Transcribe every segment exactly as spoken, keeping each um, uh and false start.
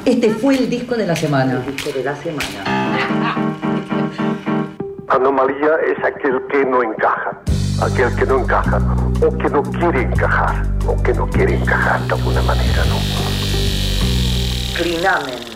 Este fue el disco de la semana. El disco de la semana. Anomalía es aquel que no encaja, aquel que no encaja, o que no quiere encajar, o que no quiere encajar de alguna manera, ¿no? Clinamen.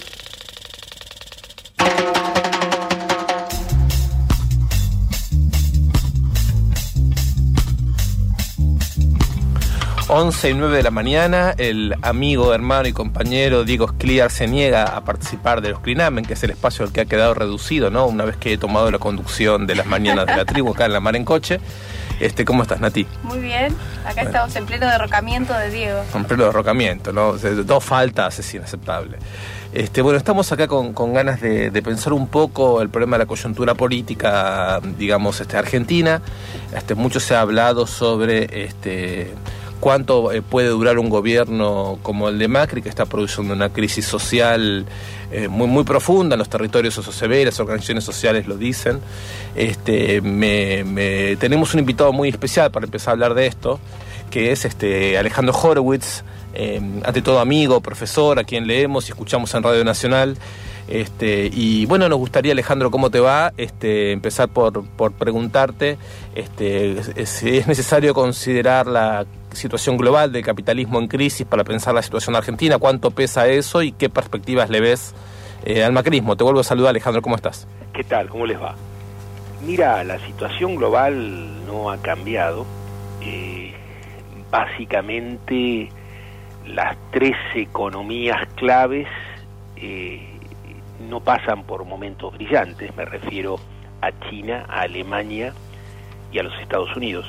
once y nueve de la mañana, el amigo, hermano y compañero Diego Scliar se niega a participar de los Clinamen, que es el espacio al que ha quedado reducido, ¿no? Una vez que he tomado la conducción de las mañanas de la tribu acá en La Mar en Coche. Este, ¿cómo estás, Nati? Muy bien, acá bueno. Estamos en pleno derrocamiento de Diego. En pleno derrocamiento, ¿no? Dos faltas es inaceptable. Este, bueno, estamos acá con, con ganas de, de pensar un poco el problema de la coyuntura política, digamos, este, argentina. Este, mucho se ha hablado sobre este, cuánto eh, puede durar un gobierno como el de Macri, que está produciendo una crisis social eh, muy, muy profunda en los territorios, eso se ve, las organizaciones sociales lo dicen. Este, me, me, tenemos un invitado muy especial para empezar a hablar de esto, que es este, Alejandro Horowitz, eh, ante todo amigo, profesor, a quien leemos y escuchamos en Radio Nacional. Este, y bueno, nos gustaría, Alejandro, ¿cómo te va? Este, empezar por, por preguntarte este, si es necesario considerar la situación global del capitalismo en crisis para pensar la situación argentina, cuánto pesa eso y qué perspectivas le ves eh, al macrismo. Te vuelvo a saludar, Alejandro, ¿cómo estás? ¿Qué tal? ¿Cómo les va? Mira, la situación global no ha cambiado. Eh, básicamente, las tres economías claves eh, no pasan por momentos brillantes. Me refiero a China, a Alemania y a los Estados Unidos.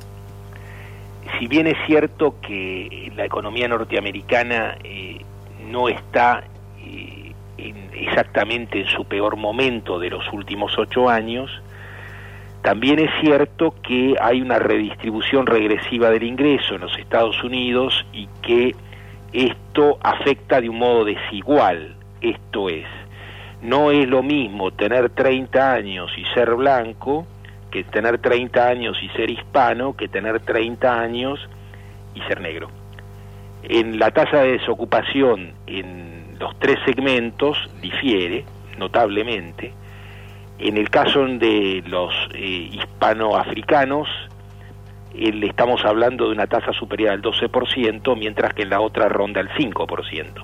Si bien es cierto que la economía norteamericana eh, no está eh, en, exactamente en su peor momento de los últimos ocho años, también es cierto que hay una redistribución regresiva del ingreso en los Estados Unidos y que esto afecta de un modo desigual. Esto es, no es lo mismo tener treinta años y ser blanco que tener treinta años y ser hispano, que tener treinta años y ser negro. En la tasa de desocupación en los tres segmentos difiere notablemente. En el caso de los eh, hispanoafricanos, eh, le estamos hablando de una tasa superior al doce por ciento, mientras que en la otra ronda el cinco por ciento.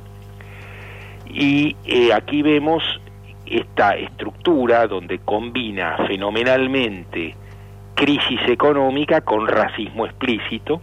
Y eh, aquí vemos esta estructura donde combina fenomenalmente crisis económica con racismo explícito,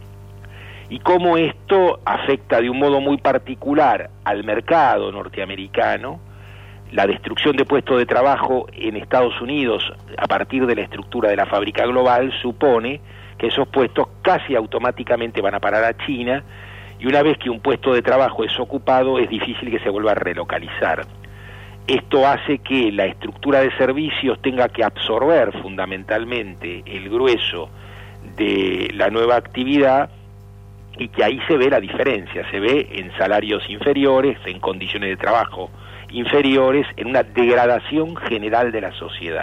y cómo esto afecta de un modo muy particular al mercado norteamericano. La destrucción de puestos de trabajo en Estados Unidos a partir de la estructura de la fábrica global supone que esos puestos casi automáticamente van a parar a China, y una vez que un puesto de trabajo es ocupado es difícil que se vuelva a relocalizar. Esto hace que la estructura de servicios tenga que absorber fundamentalmente el grueso de la nueva actividad, y que ahí se ve la diferencia, se ve en salarios inferiores, en condiciones de trabajo inferiores, en una degradación general de la sociedad.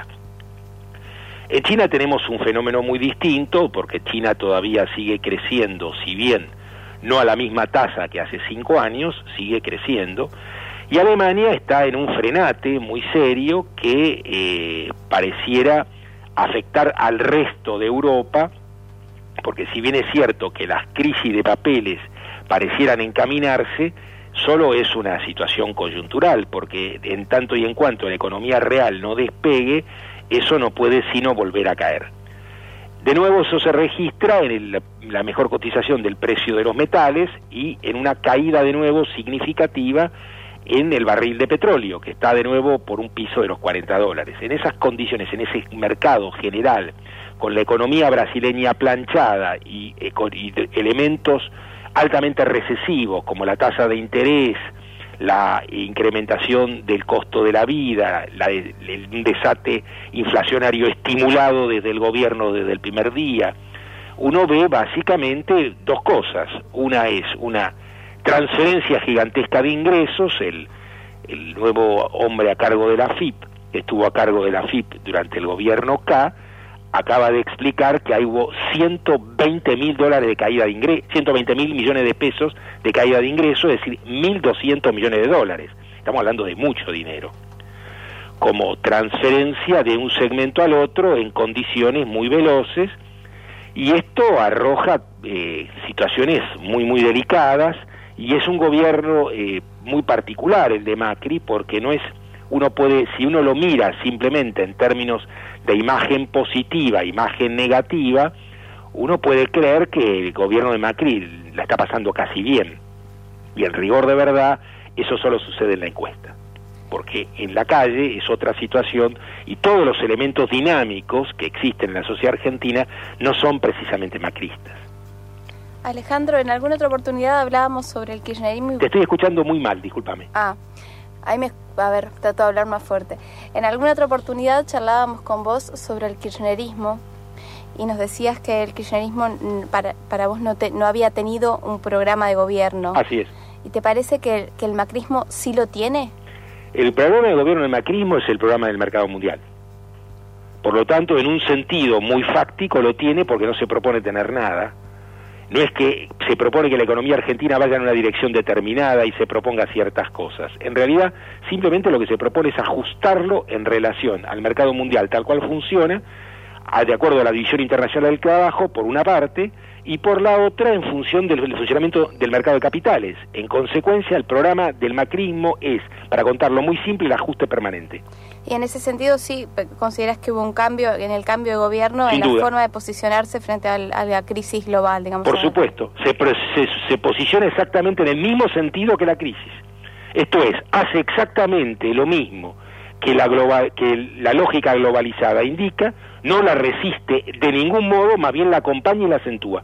En China tenemos un fenómeno muy distinto, porque China todavía sigue creciendo, si bien no a la misma tasa que hace cinco años, sigue creciendo. Y Alemania está en un frenate muy serio que eh, pareciera afectar al resto de Europa, porque si bien es cierto que las crisis de papeles parecieran encaminarse, solo es una situación coyuntural, porque en tanto y en cuanto la economía real no despegue, eso no puede sino volver a caer. De nuevo eso se registra en el, la mejor cotización del precio de los metales y en una caída de nuevo significativa en el barril de petróleo, que está de nuevo por un piso de los cuarenta dólares. En esas condiciones, en ese mercado general, con la economía brasileña planchada y, y, y elementos altamente recesivos como la tasa de interés, la incrementación del costo de la vida, la, el, el desate inflacionario estimulado desde el gobierno desde el primer día, uno ve básicamente dos cosas. Una es una transferencia gigantesca de ingresos, el, el nuevo hombre a cargo de la F I P, que estuvo a cargo de la F I P durante el gobierno K, acaba de explicar que ahí hubo ciento veinte mil dólares de caída de ingresos, ciento veinte mil millones de pesos de caída de ingresos, es decir, mil doscientos millones de dólares. Estamos hablando de mucho dinero, como transferencia de un segmento al otro en condiciones muy veloces, y esto arroja eh, situaciones muy, muy delicadas, y es un gobierno eh, muy particular el de Macri, porque no es, uno puede, si uno lo mira simplemente en términos de imagen positiva, imagen negativa, uno puede creer que el gobierno de Macri la está pasando casi bien, y en rigor de verdad eso solo sucede en la encuesta, porque en la calle es otra situación y todos los elementos dinámicos que existen en la sociedad argentina no son precisamente macristas. Alejandro, en alguna otra oportunidad hablábamos sobre el kirchnerismo. Te estoy escuchando muy mal, discúlpame. Ah, ahí me... A ver, trato de hablar más fuerte. En alguna otra oportunidad charlábamos con vos sobre el kirchnerismo y nos decías que el kirchnerismo para, para vos no, te, no había tenido un programa de gobierno. Así es. ¿Y te parece que, que el macrismo sí lo tiene? El programa de gobierno del macrismo es el programa del mercado mundial. Por lo tanto, en un sentido muy fáctico lo tiene porque no se propone tener nada. No es que se propone que la economía argentina vaya en una dirección determinada y se proponga ciertas cosas. En realidad, simplemente lo que se propone es ajustarlo en relación al mercado mundial tal cual funciona, de acuerdo a la División Internacional del Trabajo, por una parte, y por la otra en función del, del funcionamiento del mercado de capitales. En consecuencia, el programa del macrismo es, para contarlo muy simple, el ajuste permanente. Y en ese sentido, sí, ¿consideras que hubo un cambio en el cambio de gobierno, Sin en duda. la forma de posicionarse frente al, a la crisis global, digamos? Por supuesto, se, se, se posiciona exactamente en el mismo sentido que la crisis. Esto es, hace exactamente lo mismo que la, global, que la lógica globalizada indica, no la resiste de ningún modo, más bien la acompaña y la acentúa.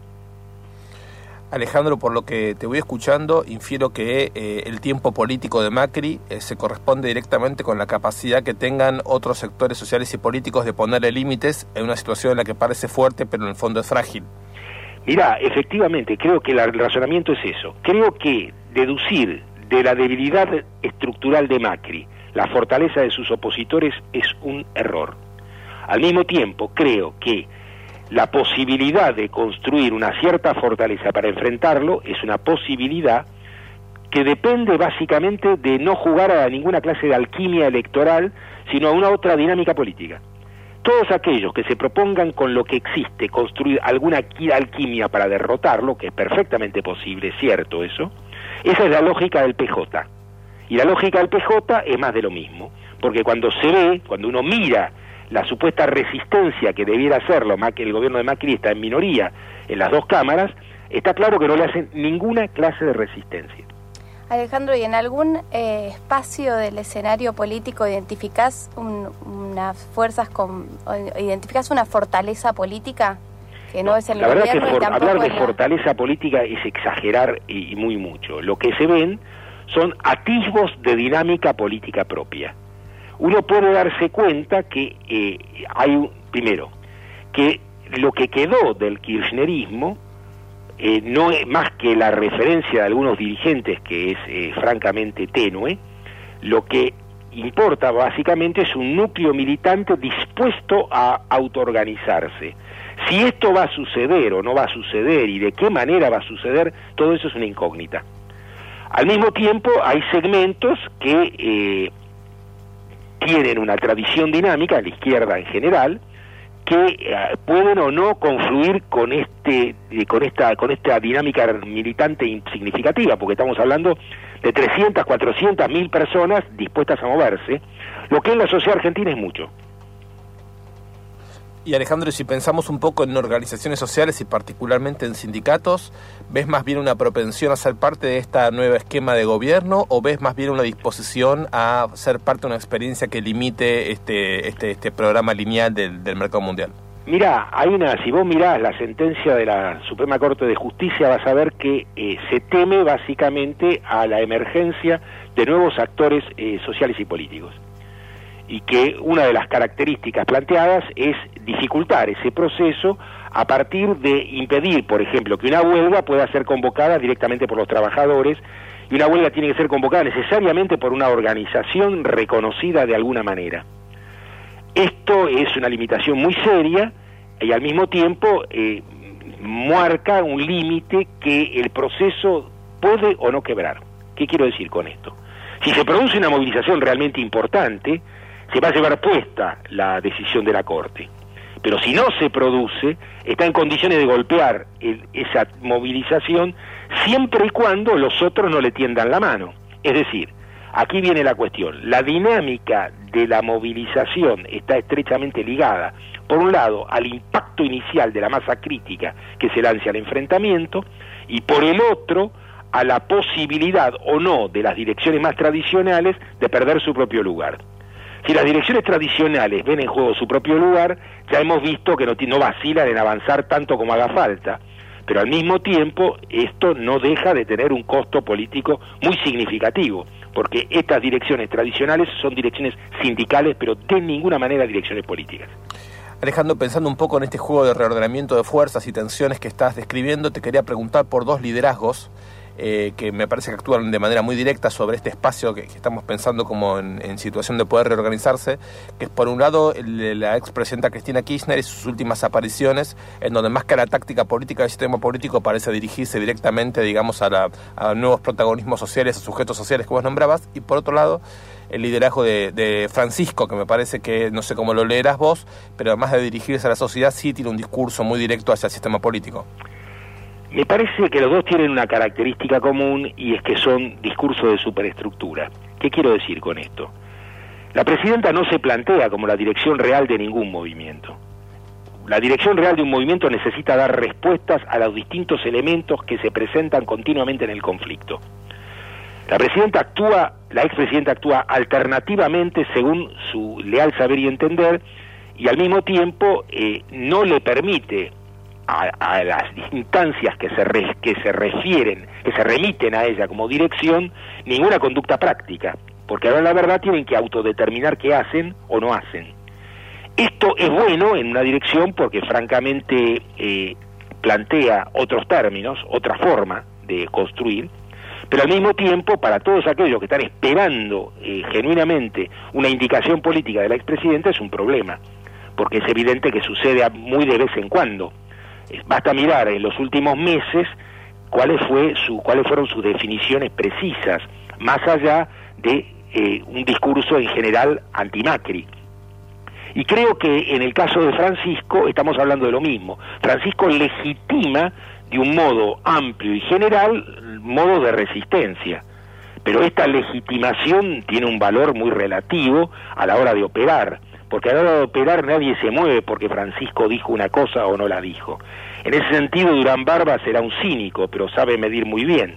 Alejandro, por lo que te voy escuchando, infiero que eh, el tiempo político de Macri eh, se corresponde directamente con la capacidad que tengan otros sectores sociales y políticos de ponerle límites en una situación en la que parece fuerte, pero en el fondo es frágil. Mirá, efectivamente, creo que el razonamiento es eso. Creo que deducir de la debilidad estructural de Macri la fortaleza de sus opositores es un error. Al mismo tiempo, creo que la posibilidad de construir una cierta fortaleza para enfrentarlo es una posibilidad que depende básicamente de no jugar a ninguna clase de alquimia electoral, sino a una otra dinámica política. Todos aquellos que se propongan con lo que existe construir alguna alquimia para derrotarlo, que es perfectamente posible, cierto eso, esa es la lógica del P J. Y la lógica del P J es más de lo mismo, porque cuando se ve, cuando uno mira la supuesta resistencia que debiera hacerlo, el gobierno de Macri está en minoría en las dos cámaras, está claro que no le hacen ninguna clase de resistencia. Alejandro, ¿y en algún eh, espacio del escenario político identificás un, unas fuerzas, con, identificás una fortaleza política que no, no es el la gobierno? La verdad que for, hablar de la... fortaleza política es exagerar y, y muy mucho. Lo que se ven son atisbos de dinámica política propia. Uno puede darse cuenta que eh, hay, un, primero, que lo que quedó del kirchnerismo eh, no es más que la referencia de algunos dirigentes, que es eh, francamente tenue. Lo que importa básicamente es un núcleo militante dispuesto a autoorganizarse. Si esto va a suceder o no va a suceder y de qué manera va a suceder, todo eso es una incógnita. Al mismo tiempo hay segmentos que eh, tienen una tradición dinámica, la izquierda en general, que eh, pueden o no confluir con este eh, con esta con esta dinámica militante significativa, porque estamos hablando de trescientas, cuatrocientas mil personas dispuestas a moverse, lo que en la sociedad argentina es mucho. Y Alejandro, si pensamos un poco en organizaciones sociales y particularmente en sindicatos, ¿ves más bien una propensión a ser parte de este nuevo esquema de gobierno o ves más bien una disposición a ser parte de una experiencia que limite este este, este programa lineal del, del mercado mundial? Mirá, hay una, si vos mirás la sentencia de la Suprema Corte de Justicia, vas a ver que eh, se teme básicamente a la emergencia de nuevos actores eh, sociales y políticos. Y que una de las características planteadas es dificultar ese proceso a partir de impedir, por ejemplo, que una huelga pueda ser convocada directamente por los trabajadores, y una huelga tiene que ser convocada necesariamente por una organización reconocida de alguna manera. Esto es una limitación muy seria y al mismo tiempo eh, marca un límite que el proceso puede o no quebrar. ¿Qué quiero decir con esto? Si se produce una movilización realmente importante, se va a llevar puesta la decisión de la Corte. Pero si no se produce, está en condiciones de golpear el, esa movilización siempre y cuando los otros no le tiendan la mano. Es decir, aquí viene la cuestión. La dinámica de la movilización está estrechamente ligada, por un lado, al impacto inicial de la masa crítica que se lance al enfrentamiento, y por el otro, a la posibilidad o no de las direcciones más tradicionales de perder su propio lugar. Si las direcciones tradicionales ven en juego su propio lugar, ya hemos visto que no, no vacilan en avanzar tanto como haga falta, pero al mismo tiempo esto no deja de tener un costo político muy significativo, porque estas direcciones tradicionales son direcciones sindicales, pero de ninguna manera direcciones políticas. Alejandro, pensando un poco en este juego de reordenamiento de fuerzas y tensiones que estás describiendo, te quería preguntar por dos liderazgos Eh, que me parece que actúan de manera muy directa sobre este espacio que, que estamos pensando como en, en situación de poder reorganizarse, que es por un lado el, la expresidenta Cristina Kirchner y sus últimas apariciones, en donde más que la táctica política del sistema político parece dirigirse directamente, digamos, a, la, a nuevos protagonismos sociales, a sujetos sociales que vos nombrabas, y por otro lado el liderazgo de, de Francisco, que me parece que, no sé cómo lo leerás vos, pero además de dirigirse a la sociedad, sí tiene un discurso muy directo hacia el sistema político. Me parece que los dos tienen una característica común y es que son discursos de superestructura. ¿Qué quiero decir con esto? La presidenta no se plantea como la dirección real de ningún movimiento. La dirección real de un movimiento necesita dar respuestas a los distintos elementos que se presentan continuamente en el conflicto. La presidenta actúa, la expresidenta actúa alternativamente según su leal saber y entender, y al mismo tiempo eh, no le permite A, a las instancias que se, re, que se refieren, que se remiten a ella como dirección, ninguna conducta práctica, porque ahora la verdad tienen que autodeterminar qué hacen o no hacen. Esto es bueno en una dirección porque francamente eh, plantea otros términos, otra forma de construir, pero al mismo tiempo para todos aquellos que están esperando eh, genuinamente una indicación política de la expresidenta es un problema, porque es evidente que sucede muy de vez en cuando. Basta mirar en los últimos meses cuáles fue su, cuáles fueron sus definiciones precisas, más allá de eh, un discurso en general anti-Macri. Y creo que en el caso de Francisco estamos hablando de lo mismo. Francisco legitima de un modo amplio y general modo de resistencia, pero esta legitimación tiene un valor muy relativo a la hora de operar, porque a la hora de operar nadie se mueve porque Francisco dijo una cosa o no la dijo. En ese sentido, Durán Barba será un cínico, pero sabe medir muy bien.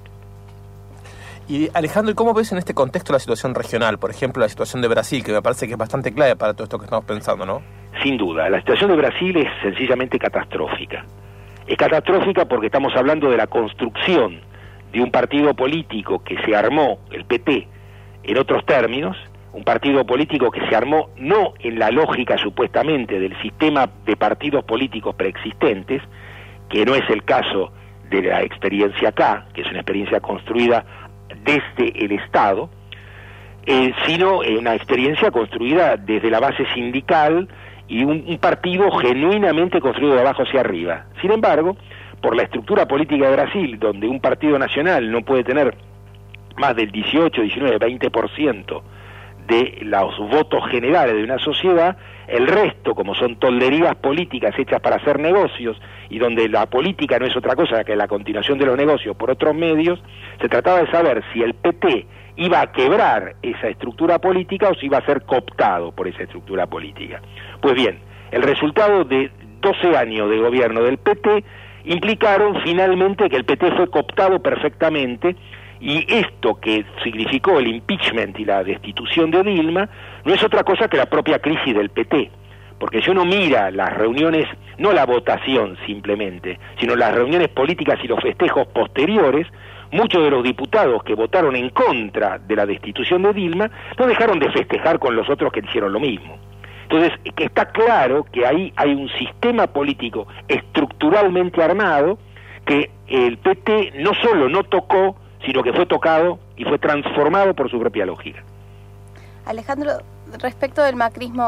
Y Alejandro, ¿y cómo ves en este contexto la situación regional? Por ejemplo, la situación de Brasil, que me parece que es bastante clave para todo esto que estamos pensando, ¿no? Sin duda, la situación de Brasil es sencillamente catastrófica. Es catastrófica porque estamos hablando de la construcción de un partido político que se armó, el P T, en otros términos, un partido político que se armó no en la lógica supuestamente del sistema de partidos políticos preexistentes, que no es el caso de la experiencia acá, que es una experiencia construida desde el Estado, eh, sino una experiencia construida desde la base sindical y un, un partido genuinamente construido de abajo hacia arriba. Sin embargo, por la estructura política de Brasil, donde un partido nacional no puede tener más del dieciocho, diecinueve, veinte por ciento de los votos generales de una sociedad, el resto, como son tolderías políticas hechas para hacer negocios, y donde la política no es otra cosa que la continuación de los negocios por otros medios, se trataba de saber si el P T iba a quebrar esa estructura política o si iba a ser cooptado por esa estructura política. Pues bien, el resultado de doce años de gobierno del P T implicaron finalmente que el P T fue cooptado perfectamente. Y esto que significó el impeachment y la destitución de Dilma no es otra cosa que la propia crisis del P T, porque si uno mira las reuniones, no la votación simplemente, sino las reuniones políticas y los festejos posteriores, muchos de los diputados que votaron en contra de la destitución de Dilma no dejaron de festejar con los otros que hicieron lo mismo. Entonces, que está claro que ahí hay un sistema político estructuralmente armado que el P T no solo no tocó, sino que fue tocado y fue transformado por su propia lógica. Alejandro, respecto del macrismo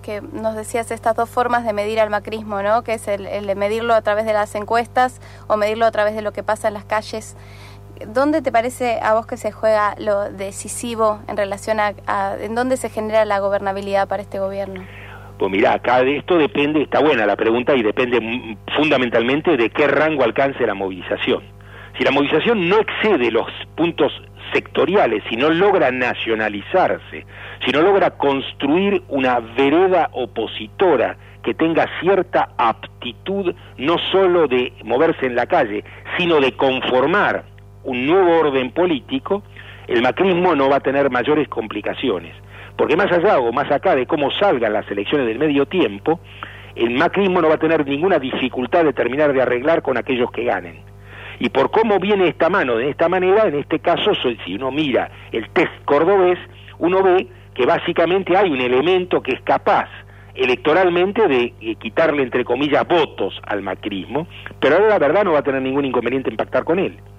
que nos decías estas dos formas de medir al macrismo, ¿no? Que es el, el de medirlo a través de las encuestas o medirlo a través de lo que pasa en las calles. ¿Dónde te parece a vos que se juega lo decisivo en relación a, a en dónde se genera la gobernabilidad para este gobierno? Pues mirá, acá de esto depende, está buena la pregunta y depende fundamentalmente de qué rango alcance la movilización. Si la movilización no excede los puntos sectoriales, si no logra nacionalizarse, si no logra construir una vereda opositora que tenga cierta aptitud no solo de moverse en la calle, sino de conformar un nuevo orden político, el macrismo no va a tener mayores complicaciones. Porque más allá o más acá de cómo salgan las elecciones del medio tiempo, el macrismo no va a tener ninguna dificultad de terminar de arreglar con aquellos que ganen. Y por cómo viene esta mano de esta manera, en este caso, si uno mira el test cordobés, uno ve que básicamente hay un elemento que es capaz electoralmente de eh, quitarle, entre comillas, votos al macrismo, pero ahora la verdad no va a tener ningún inconveniente en pactar con él.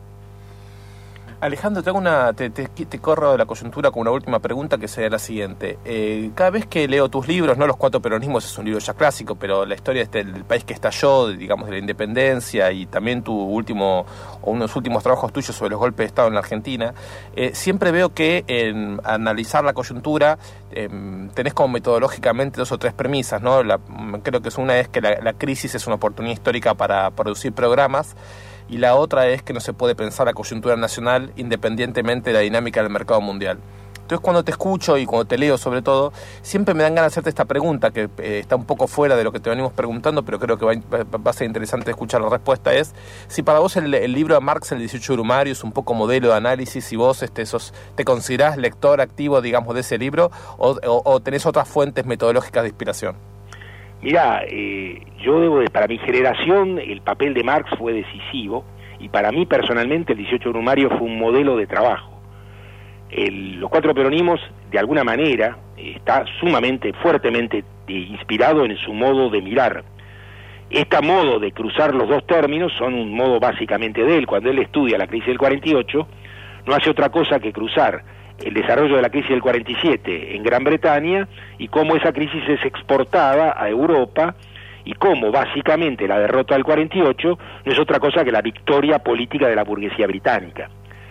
Alejandro, te, hago una, te, te, te corro de la coyuntura con una última pregunta que sería la siguiente. Eh, cada vez que leo tus libros, no Los Cuatro Peronismos es un libro ya clásico, pero la historia del, del país que estalló, digamos, de la independencia y también tu último, o unos últimos trabajos tuyos sobre los golpes de Estado en la Argentina, eh, siempre veo que en analizar la coyuntura eh, tenés como metodológicamente dos o tres premisas, ¿no? La, creo que es una es que la, la crisis es una oportunidad histórica para producir programas, y la otra es que no se puede pensar la coyuntura nacional independientemente de la dinámica del mercado mundial. Entonces, cuando te escucho y cuando te leo sobre todo, siempre me dan ganas de hacerte esta pregunta que eh, está un poco fuera de lo que te venimos preguntando, pero creo que va, va a ser interesante escuchar la respuesta. Es si para vos el, el libro de Marx, el dieciocho Brumario, es un poco modelo de análisis, si vos este, sos, te considerás lector activo, digamos, de ese libro, o, o, o tenés otras fuentes metodológicas de inspiración. Mirá, eh, yo debo de, para mi generación el papel de Marx fue decisivo y para mí personalmente el dieciocho Brumario fue un modelo de trabajo. El, los Cuatro Peronismos de alguna manera está sumamente, fuertemente eh, inspirado en su modo de mirar. Este modo de cruzar los dos términos son un modo básicamente de él. Cuando él estudia la crisis del cuarenta y ocho, no hace otra cosa que cruzar el desarrollo de la crisis del cuarenta y siete en Gran Bretaña y cómo esa crisis es exportada a Europa y cómo básicamente la derrota del cuarenta y ocho no es otra cosa que la victoria política de la burguesía británica.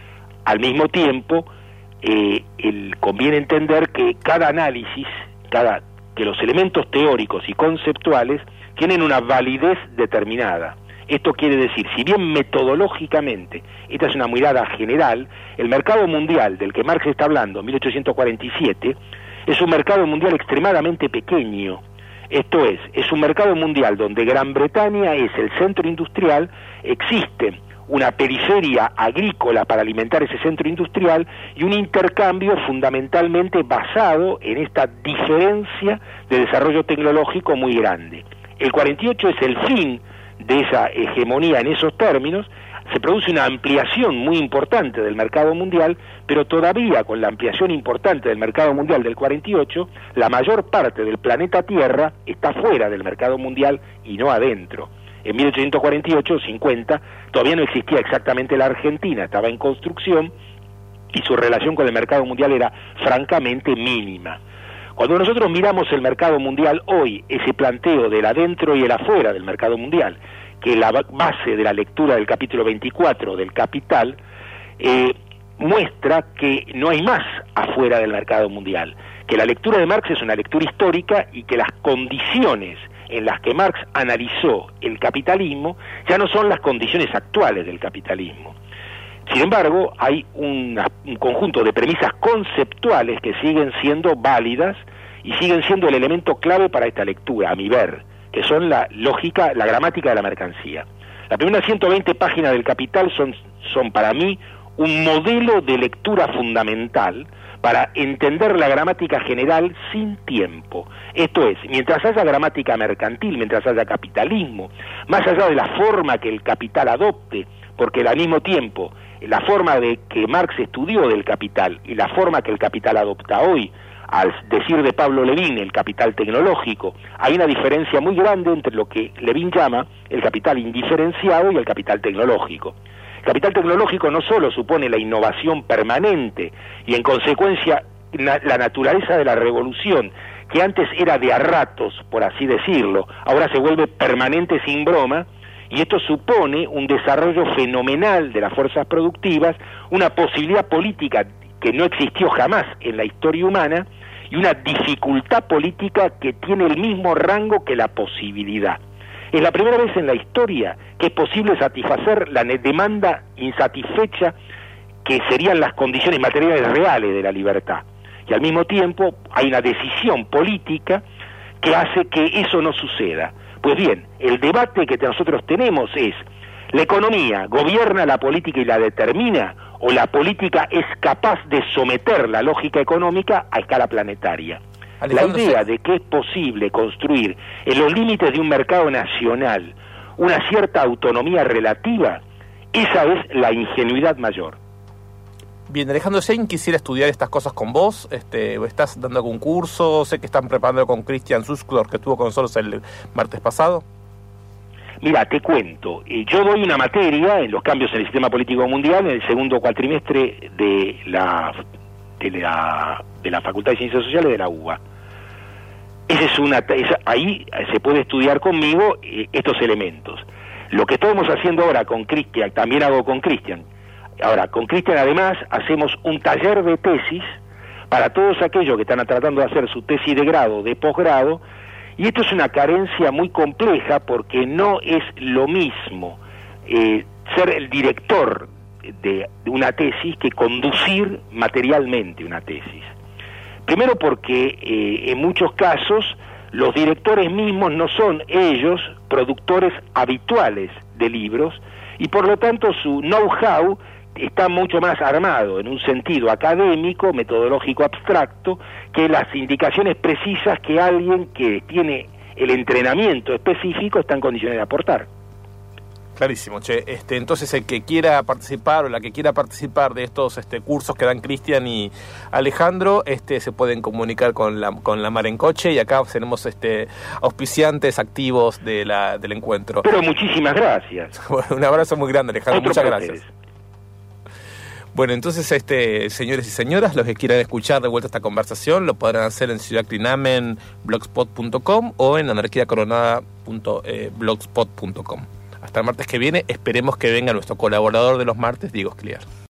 Al mismo tiempo, eh, el, conviene entender que cada análisis, cada, que los elementos teóricos y conceptuales tienen una validez determinada. Esto quiere decir, si bien metodológicamente esta es una mirada general, el mercado mundial del que Marx está hablando en mil ochocientos cuarenta y siete es un mercado mundial extremadamente pequeño. Esto es, es un mercado mundial donde Gran Bretaña es el centro industrial, existe una periferia agrícola para alimentar ese centro industrial y un intercambio fundamentalmente basado en esta diferencia de desarrollo tecnológico muy grande. El cuarenta y ocho es el fin de esa hegemonía en esos términos, se produce una ampliación muy importante del mercado mundial, pero todavía con la ampliación importante del mercado mundial del cuarenta y ocho, la mayor parte del planeta Tierra está fuera del mercado mundial y no adentro. En mil ochocientos cuarenta y ocho, cincuenta, todavía no existía exactamente la Argentina, estaba en construcción y su relación con el mercado mundial era francamente mínima. Cuando nosotros miramos el mercado mundial hoy, ese planteo del adentro y el afuera del mercado mundial, que es la base de la lectura del capítulo veinticuatro del Capital, eh, muestra que no hay más afuera del mercado mundial, que la lectura de Marx es una lectura histórica y que las condiciones en las que Marx analizó el capitalismo ya no son las condiciones actuales del capitalismo. Sin embargo, hay una, un conjunto de premisas conceptuales que siguen siendo válidas y siguen siendo el elemento clave para esta lectura, a mi ver, que son la lógica, la gramática de la mercancía. Las primeras ciento veinte páginas del Capital son, son para mí un modelo de lectura fundamental para entender la gramática general sin tiempo. Esto es, mientras haya gramática mercantil, mientras haya capitalismo, más allá de la forma que el capital adopte, porque al mismo tiempo la forma de que Marx estudió del capital y la forma que el capital adopta hoy, al decir de Pablo Levin el capital tecnológico, hay una diferencia muy grande entre lo que Levin llama el capital indiferenciado y el capital tecnológico. El capital tecnológico no solo supone la innovación permanente y en consecuencia la naturaleza de la revolución que antes era de a ratos, por así decirlo, ahora se vuelve permanente sin broma, y esto supone un desarrollo fenomenal de las fuerzas productivas, una posibilidad política que no existió jamás en la historia humana, y una dificultad política que tiene el mismo rango que la posibilidad. Es la primera vez en la historia que es posible satisfacer la demanda insatisfecha que serían las condiciones materiales reales de la libertad. Y al mismo tiempo hay una decisión política que hace que eso no suceda. Pues bien, el debate que nosotros tenemos es, ¿la economía gobierna la política y la determina, o la política es capaz de someter la lógica económica a escala planetaria? La idea de que es posible construir en los límites de un mercado nacional una cierta autonomía relativa, esa es la ingenuidad mayor. Bien, Alejandro Sein quisiera estudiar estas cosas con vos. Este, ¿Estás dando algún curso? Sé que están preparando con Christian Susklor, que estuvo con nosotros el martes pasado. Mira, te cuento, eh, yo doy una materia en los cambios en el sistema político mundial en el segundo cuatrimestre de la, de la, de la Facultad de Ciencias Sociales de la U B A. Esa es una, esa, ahí se puede estudiar conmigo eh, estos elementos. Lo que estamos haciendo ahora con Christian, también hago con Christian. Ahora, con Christian además hacemos un taller de tesis para todos aquellos que están tratando de hacer su tesis de grado, de posgrado, y esto es una carencia muy compleja porque no es lo mismo eh, ser el director de, de una tesis que conducir materialmente una tesis. Primero porque eh, en muchos casos los directores mismos no son ellos productores habituales de libros y por lo tanto su know-how está mucho más armado en un sentido académico, metodológico, abstracto, que las indicaciones precisas que alguien que tiene el entrenamiento específico está en condiciones de aportar. Clarísimo, che. Este, entonces el que quiera participar o la que quiera participar de estos este, cursos que dan Christian y Alejandro, este, se pueden comunicar con la con la Mar en Coche y acá tenemos este auspiciantes activos de la del encuentro. Pero muchísimas gracias. Bueno, un abrazo muy grande, Alejandro. Otro Muchas placer. Gracias. Bueno, entonces, este, señores y señoras, los que quieran escuchar de vuelta esta conversación lo podrán hacer en ciudad clinamen blogspot punto com o en anarquía coronada punto blogspot punto com. Hasta el martes que viene, esperemos que venga nuestro colaborador de los martes, Diego Scliar.